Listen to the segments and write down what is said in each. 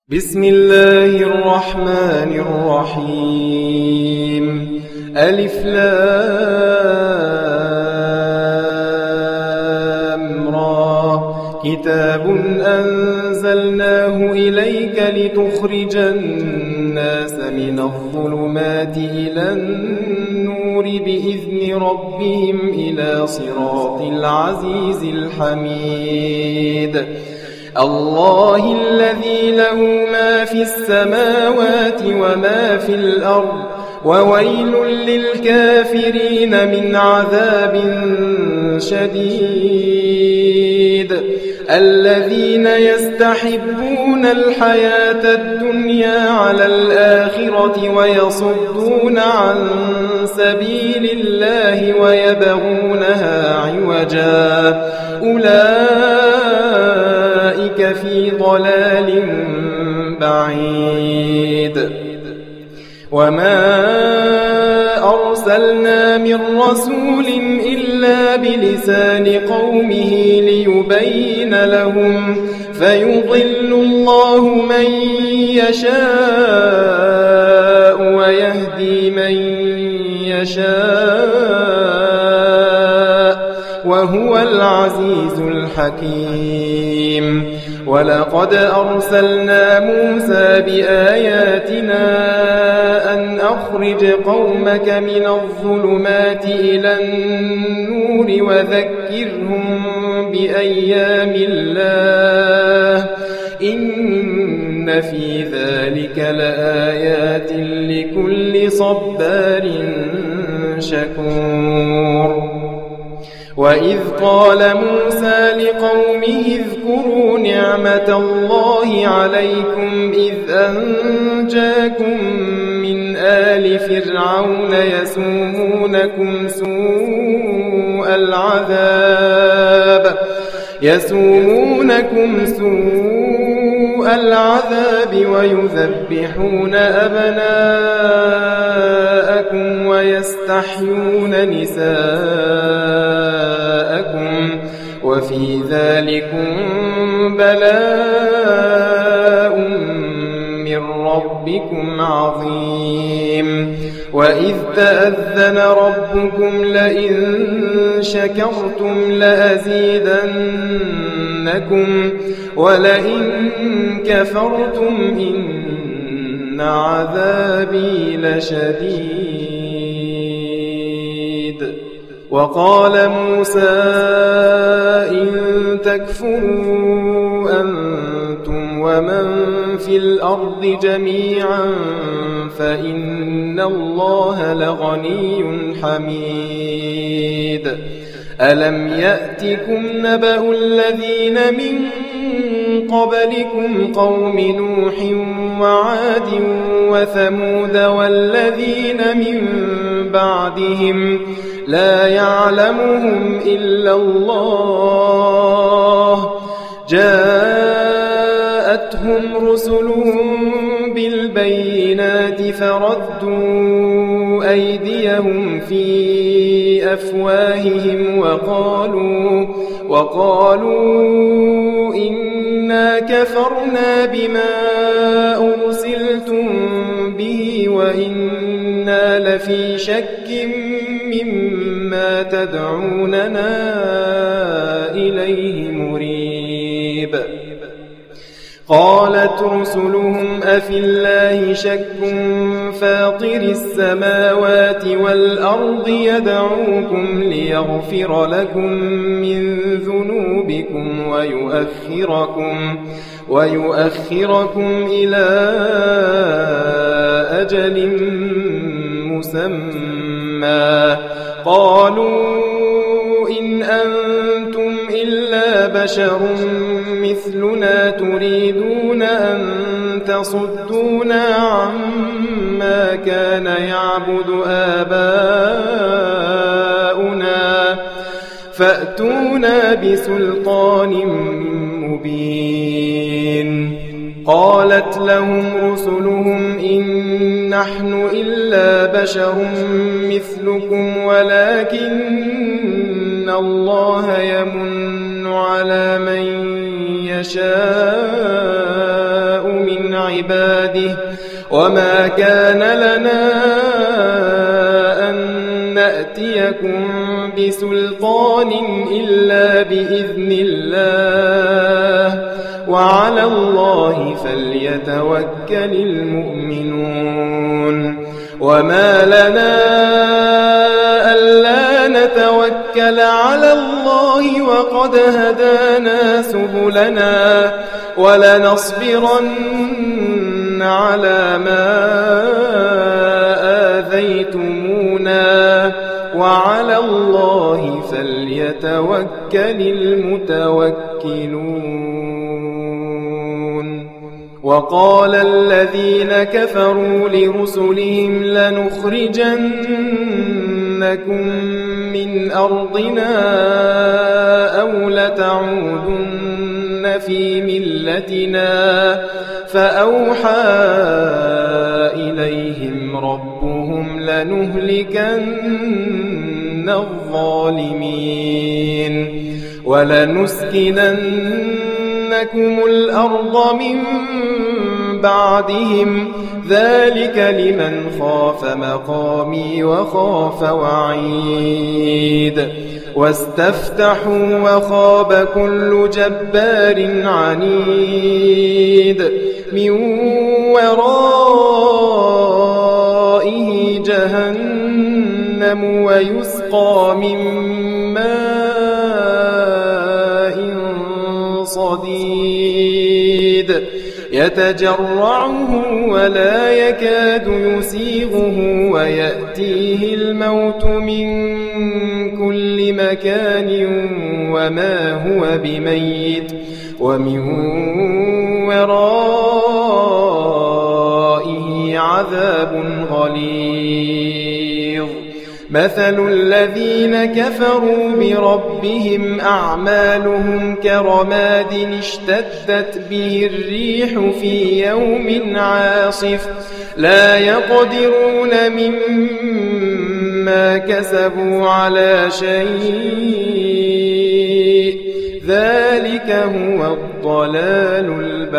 بسم الله الرحمن الرحيم ألف لام را كتاب أنزلناه إليك لتخرج الناس من الظلمات إلى النور بإذن ربهم إلى صراط العزيز الحميد الله الذي له ما في السماوات وما في الأرض وويل للكافرين من عذاب شديد الذين يستحبون الحياة الدنيا على الآخرة ويصدون عن سبيل الله ويبغونها عوجا أولئك في ضلال بعيد وما أرسلنا من رسول إلا بلسان قومه ليبين لهم فيضل الله من يشاء ويهدي من يشاء وهو العزيز الحكيم ولقد أرسلنا موسى بآياتنا أن أخرج قومك من الظلمات إلى النور وذكرهم بأيام الله إن في ذلك لآيات لكل صبار شكور وإذ قال موسى لقومه اذكروا نعمة الله عليكم إذ أنجاكم من آل فرعون يسومونكم سوء العذاب ويذبحون أبناءكم ويستحيون نساءكم وفي ذلكم بلاء من ربكم عظيم وإذ تأذن ربكم لئن شكرتم لأزيدنكم ولئن كفرتم إن عذابي لشديد وقال موسى إن تكفروا أنتم ومن في الأرض جميعا فإن الله لغني حميد ألم يأتكم نبأ الذين من قبلكم قوم نوح وعاد وثمود والذين من بعدهم لا يعلمهم إلا الله جاءتهم رسلهم بالبينات فردوا أيديهم في أفواههم وقالوا إنا كفرنا بما أرسلتم به وإنا لفي شك مما تدعوننا إليه مريب قالت رسلهم أفي الله شك فاطر السماوات والأرض يدعوكم ليغفر لكم من ذنوبكم ويؤخركم إلى أجل مسمى قالوا إن أنتم إلا بشر مثلنا تريدون أن تصدونا عما كان يعبد آباؤنا فأتونا بسلطان مبين قالت لهم رسلهم إن نحن إلا بشر مثلكم ولكن الله يمن على من يشاء من عباده وما كان لنا أن نأتيكم بسلطان إلا بإذن الله وعلى الله فليتوكل المؤمنون وما لنا ألا نتوكل على الله وقد هدانا سبلنا ولنصبرن على ما آذيتمونا وعلى الله فليتوكل المتوكلون وقال الذين كفروا لرسلهم لنخرجنكم من أرضنا أو لتعودن في ملتنا فأوحى إليهم ربهم لنهلكن الظالمين ولنسكننكم الأرض من بعدهم ذلك لمن خاف مقامي وخاف وعيد واستفتحوا وخاب كل جبار عنيد من ورائه جهنم ويسقى من ماء صديد يتجرعه ولا يكاد يسيغه ويأتيه الموت من كل مكان وما هو بميت ومن ورائه عذاب غليظ مثل الذين كفروا بربهم أعمالهم كرماد اشتدت به الريح في يوم عاصف لا يقدرون مما كسبوا على شيء ذلك هو الضلال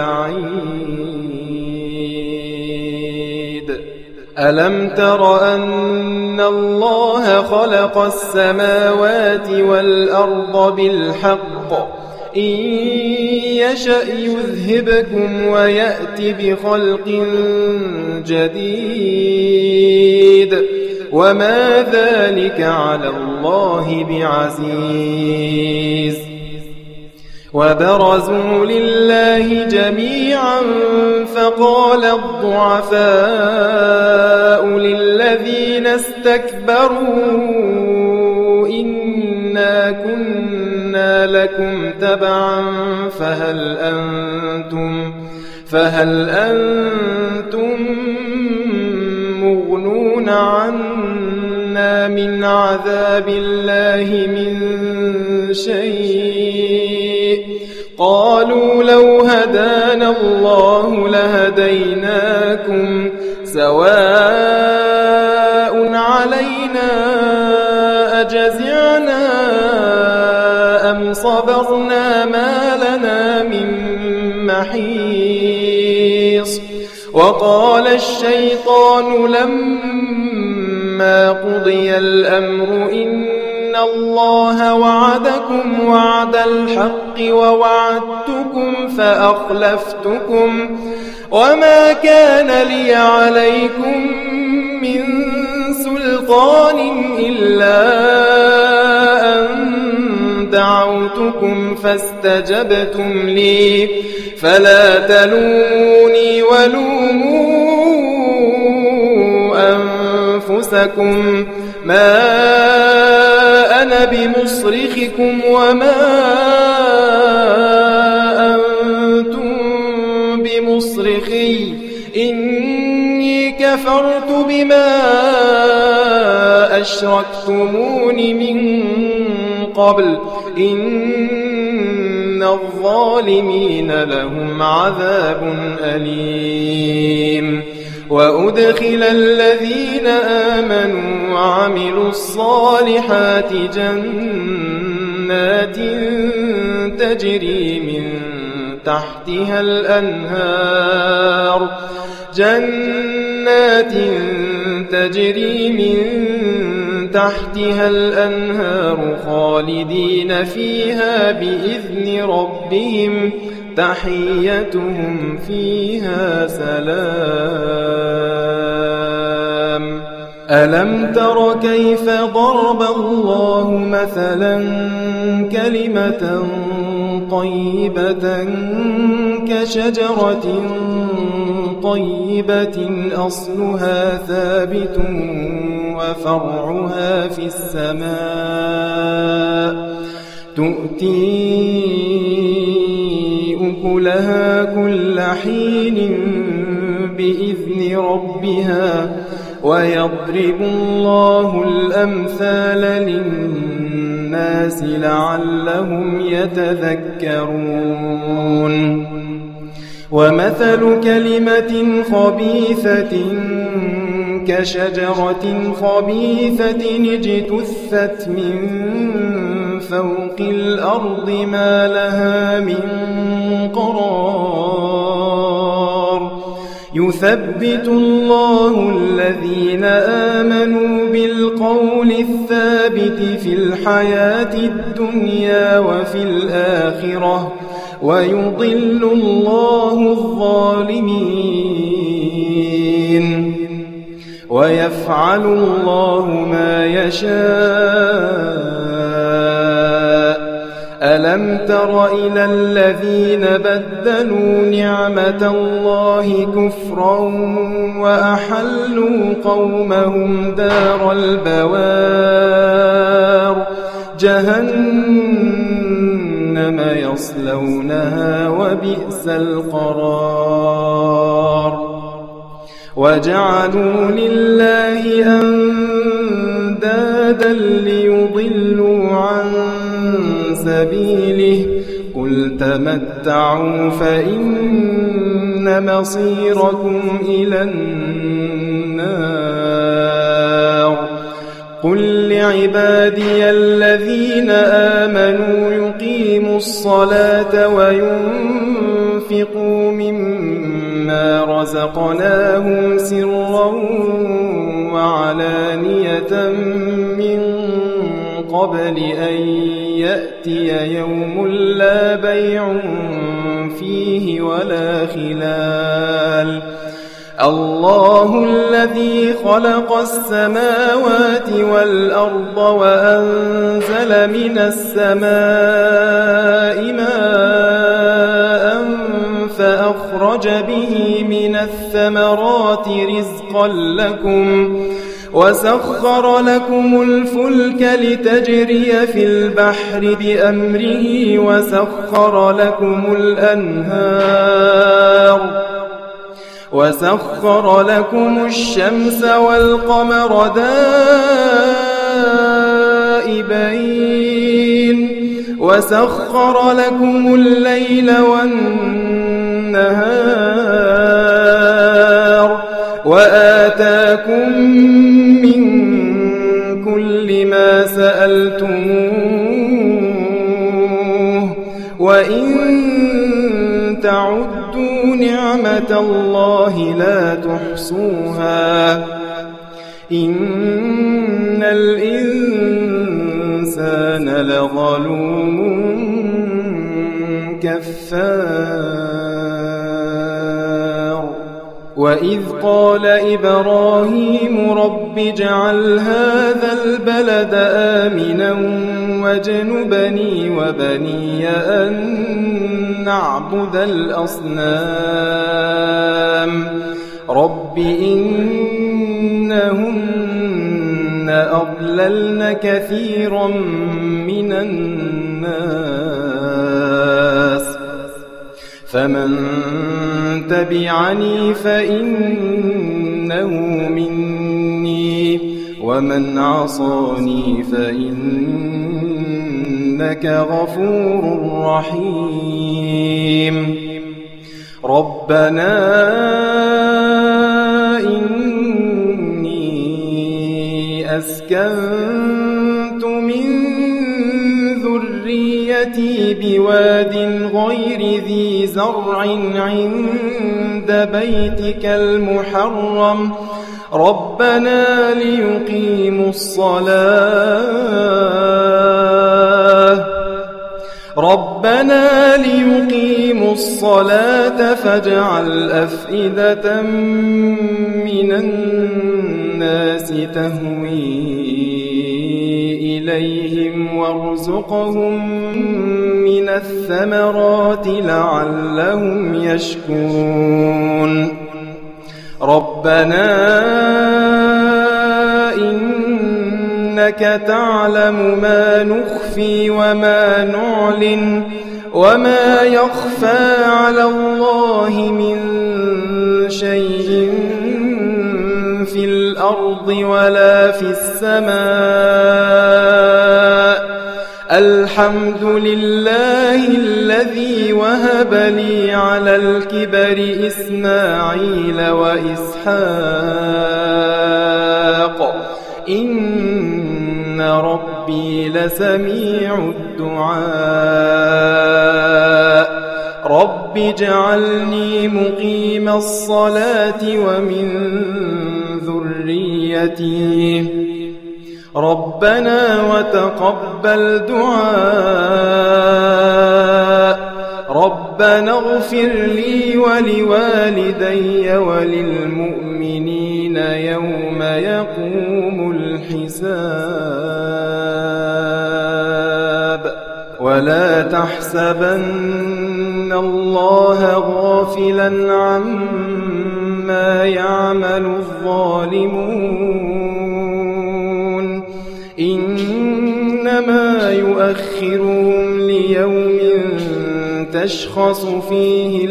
البعيد ألم تر أن الله خلق السماوات والأرض بالحق إن يشأ يذهبكم ويأت بخلق جديد وما ذلك على الله بعزيز وبرزوا لله جميعا فقال الضعفاء للذين استكبروا إنا كنا لكم تبعا فهل أنتم مغنون عنا من عذاب الله من شيء قالوا لو هدانا الله لهديناكم سواء علينا أجزعنا أم صبرنا ما لنا من محيص وقال الشيطان لما قضي الأمر إن الله وعدكم وعد الحق ووعدتكم فأخلفتكم وما كان لي عليكم من سلطان إلا أن دعوتكم فاستجبتم لي فلا تلوموني ولوموا أنفسكم ما أنا بمصرخكم وما أنتم بمصرخي إني كفرت بما أشركتمون من قبل إن الظالمين لهم عذاب أليم وأدخل الذين آمنوا وعملوا الصالحات جنات تجري من تحتها الأنهار جنات تجري من تحتها الأنهار خالدين فيها بإذن ربهم تحيتهم فيها سلام. ألم تر كيف ضرب الله مثلا كلمة طيبة كشجرة طيبة أصلها ثابت وفرعها في السماء تؤتي أكلها كل حين بإذن ربها ويضرب الله الأمثال للناس لعلهم يتذكرون. ومثل كلمة خبيثة كشجرة خبيثة اجتثت من فوق الأرض ما لها من قرار يثبت الله الذين آمنوا بالقول الثابت في الحياة الدنيا وفي الآخرة ويضل الله الظالمين ويفعل الله ما يشاء. ألم تر إلى الذين بدلوا نعمة الله كفرا وأحلوا قومهم دار البوار جهنم يصلونها وبئس القرار. وجعلوا لله أندادا ليضلوا عن سبيله قل تمتعوا فإن مصيركم إلى النار. قل لعبادي الذين آمنوا يقيموا الصلاة وينفقوا مما رزقناهم سرا وعلانية من قبل أن يأتي يوم لا بيع فيه ولا خلال. الله الذي خلق السماوات والأرض وأنزل من السماء ماء فأخرج به من الثمرات رزقا لكم وسخر لكم الفلك لتجري في البحر بأمره وسخر لكم الشمس والقمر دائبين وسخر لكم الليل والنهار وآتاكم من كل ما سألتموه وإن تعدوا نعمة الله لا تحصوها إن الإنسان لظلوم كفار. وإذ قال إبراهيم رب اجعل هذا البلد آمنا واجنبني وبني أن نعبد الأصنام رب إنهن أضللن كثيرا من الناس فمن تبعني فإنه مني ومن عصاني فإنك غفور رحيم. ربنا إني أسكنت من ذريتي التي بواد غير ذي زرع عند بيتك المحرم ربنا ليقيموا الصلاة فاجعل أفئدة من الناس تهوي إليهم وارزقهم من الثمرات لعلهم يشكرون ربنا إنك تعلم ما نخفي وما نعلن وما يخفى على الله من شيء في الأرض ولا في السماء الحمد لله الذي وهب لي على الكبر إسماعيل وإسحاق إن ربي لسميع الدعاء رب اجعلني مقيم الصلاة ومن ذريتي ربنا وتقبل دعاء ربنا اغفر لي ولوالدي وللمؤمنين يوم يقوم الحساب ولا تحسبن الله غافلا عما يعمل الظالمون إنما يؤخرهم ليوم تشخص فيه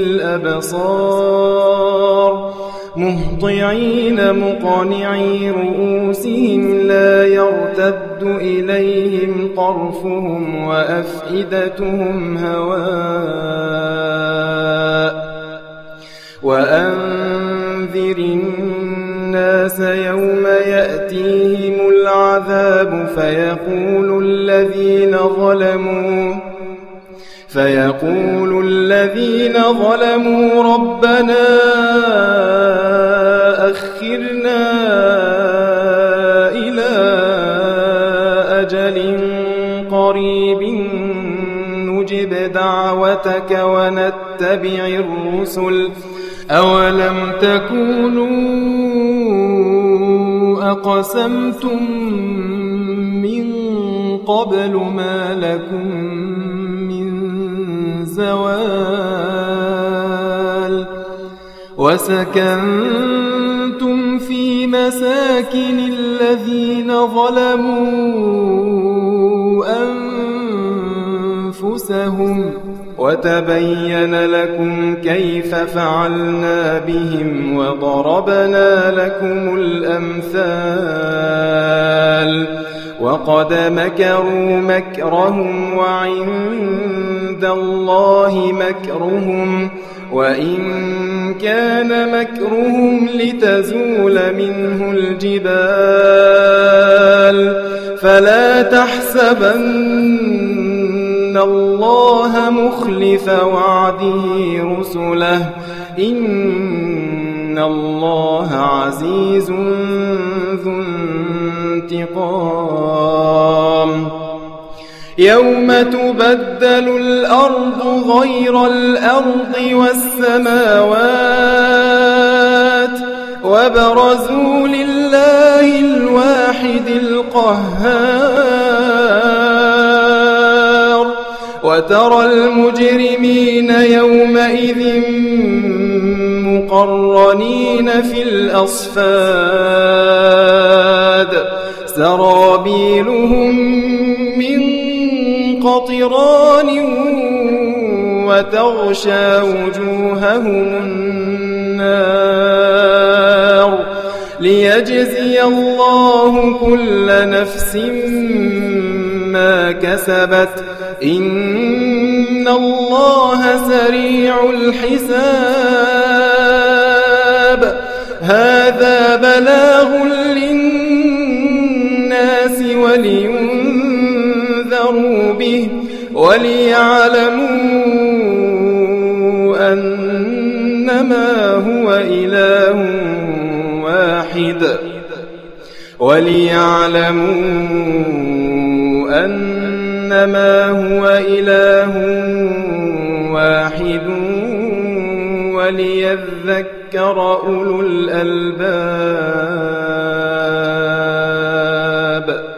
الأبصار مهطعين مقنعي رؤوسهم لا يرتد إليهم طرفهم وأفئدتهم هواء وأنذر الناس يوم يأتيهم العذاب فيقول الذين ظلموا ربنا أخرنا إلى أجل قريب نجب دعوتك ونتبع الرسل أولم تكونوا أقسمتم من قبل ما لكم من زوال وسكنتم في مساكن الذين ظلموا أنفسهم وتبين لكم كيف فعلنا بهم وضربنا لكم الأمثال وقد مكروا مكرهم وعند الله مكرهم وإن كان مكرهم لتزول منه الجبال فلا تحسبن الله مخلف وعده رسله إن الله عزيز ذو انتقام يوم تبدل الأرض غير الأرض والسماوات وبرزوا لله الواحد القهار وترى المجرمين يومئذ مقرنين في الأصفاد سرابيلهم من قطران وتغشى وجوههم النار ليجزي الله كل نفس ما كسبت إن الله سريع الحساب هذا بلاغ للناس ولينذروا به وليعلموا أنما هو إله واحد وليذكر أولو الألباب.